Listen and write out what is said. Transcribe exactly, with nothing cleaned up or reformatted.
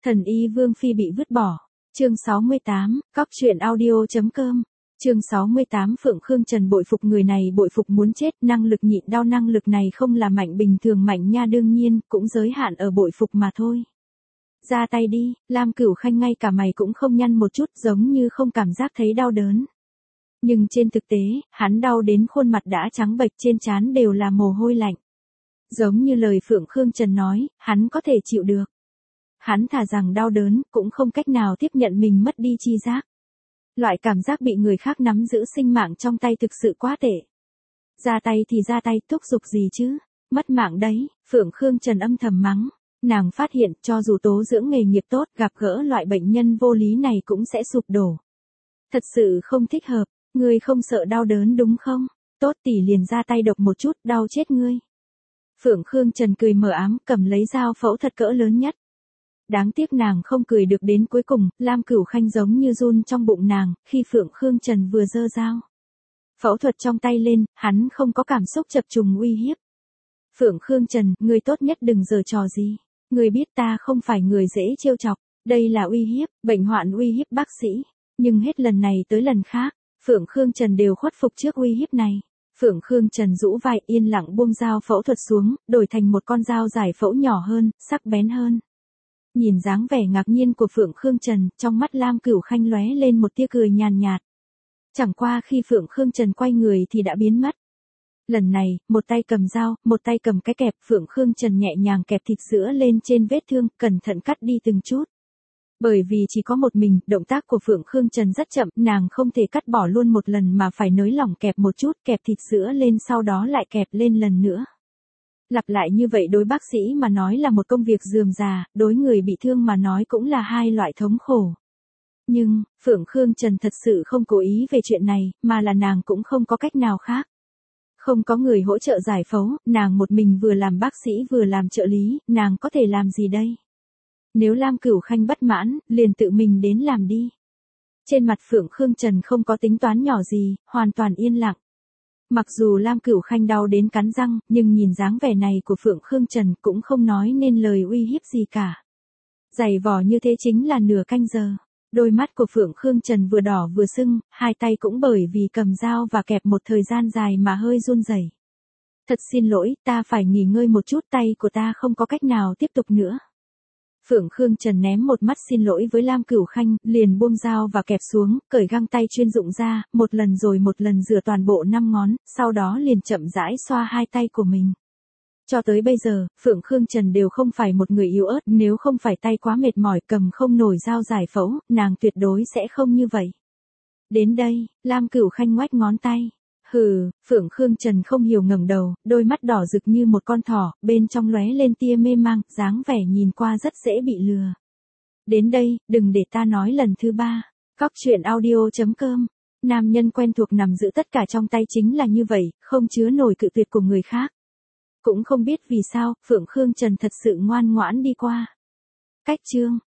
Thần y Vương Phi bị vứt bỏ. Chương sáu mươi tám, cóc truyện audio.com. Chương sáu mươi tám Phượng Khương Trần bội phục người này bội phục muốn chết, năng lực nhịn đau năng lực này không là mạnh bình thường mạnh nha, đương nhiên, cũng giới hạn ở bội phục mà thôi. Ra tay đi, Lam Cửu Khanh ngay cả mày cũng không nhăn một chút, giống như không cảm giác thấy đau đớn. Nhưng trên thực tế, hắn đau đến khuôn mặt đã trắng bệch, trên trán đều là mồ hôi lạnh. Giống như lời Phượng Khương Trần nói, hắn có thể chịu được. Hắn thà rằng đau đớn, cũng không cách nào tiếp nhận mình mất đi chi giác. Loại cảm giác bị người khác nắm giữ sinh mạng trong tay thực sự quá tệ. Ra tay thì ra tay, thúc giục gì chứ, mất mạng đấy, Phượng Khương Trần âm thầm mắng. Nàng phát hiện cho dù tố dưỡng nghề nghiệp tốt, gặp gỡ loại bệnh nhân vô lý này cũng sẽ sụp đổ. Thật sự không thích hợp, ngươi không sợ đau đớn đúng không? Tốt tỷ liền ra tay độc một chút, đau chết ngươi. Phượng Khương Trần cười mờ ám, cầm lấy dao phẫu thuật cỡ lớn nhất. Đáng tiếc nàng không cười được đến cuối cùng, Lam Cửu Khanh giống như run trong bụng nàng, khi Phượng Khương Trần vừa giơ dao phẫu thuật trong tay lên, hắn không có cảm xúc chập trùng uy hiếp. Phượng Khương Trần, ngươi tốt nhất đừng giở trò gì. Ngươi biết ta không phải người dễ trêu chọc, đây là uy hiếp, bệnh hoạn uy hiếp bác sĩ. Nhưng hết lần này tới lần khác, Phượng Khương Trần đều khuất phục trước uy hiếp này. Phượng Khương Trần rũ vai yên lặng buông dao phẫu thuật xuống, đổi thành một con dao giải phẫu nhỏ hơn, sắc bén hơn. Nhìn dáng vẻ ngạc nhiên của Phượng Khương Trần, trong mắt Lam Cửu Khanh lóe lên một tia cười nhàn nhạt. Chẳng qua khi Phượng Khương Trần quay người thì đã biến mất. Lần này, một tay cầm dao, một tay cầm cái kẹp, Phượng Khương Trần nhẹ nhàng kẹp thịt sữa lên trên vết thương, cẩn thận cắt đi từng chút. Bởi vì chỉ có một mình, động tác của Phượng Khương Trần rất chậm, nàng không thể cắt bỏ luôn một lần mà phải nới lỏng kẹp một chút, kẹp thịt sữa lên sau đó lại kẹp lên lần nữa. Lặp lại như vậy đối bác sĩ mà nói là một công việc rườm rà, đối người bị thương mà nói cũng là hai loại thống khổ. Nhưng, Phượng Khương Trần thật sự không cố ý về chuyện này, mà là nàng cũng không có cách nào khác. Không có người hỗ trợ giải phẫu, nàng một mình vừa làm bác sĩ vừa làm trợ lý, nàng có thể làm gì đây? Nếu Lam Cửu Khanh bất mãn, liền tự mình đến làm đi. Trên mặt Phượng Khương Trần không có tính toán nhỏ gì, hoàn toàn yên lặng. Mặc dù Lam Cửu Khanh đau đến cắn răng, nhưng nhìn dáng vẻ này của Phượng Khương Trần cũng không nói nên lời uy hiếp gì cả. Giày vò như thế chính là nửa canh giờ. Đôi mắt của Phượng Khương Trần vừa đỏ vừa sưng, hai tay cũng bởi vì cầm dao và kẹp một thời gian dài mà hơi run rẩy. Thật xin lỗi, ta phải nghỉ ngơi một chút, tay của ta không có cách nào tiếp tục nữa. Phượng Khương Trần ném một mắt xin lỗi với Lam Cửu Khanh, liền buông dao và kẹp xuống, cởi găng tay chuyên dụng ra, một lần rồi một lần rửa toàn bộ năm ngón, sau đó liền chậm rãi xoa hai tay của mình. Cho tới bây giờ, Phượng Khương Trần đều không phải một người yếu ớt, nếu không phải tay quá mệt mỏi cầm không nổi dao giải phẫu, nàng tuyệt đối sẽ không như vậy. Đến đây, Lam Cửu Khanh ngoách ngón tay. Hừ, Phượng Khương Trần không hiểu ngẩng đầu, đôi mắt đỏ rực như một con thỏ, bên trong lóe lên tia mê mang, dáng vẻ nhìn qua rất dễ bị lừa. Đến đây, đừng để ta nói lần thứ ba. Cóc truyện audio.com. Nam nhân quen thuộc nằm giữ tất cả trong tay chính là như vậy, không chứa nổi cự tuyệt của người khác. Cũng không biết vì sao, Phượng Khương Trần thật sự ngoan ngoãn đi qua. Cách chương.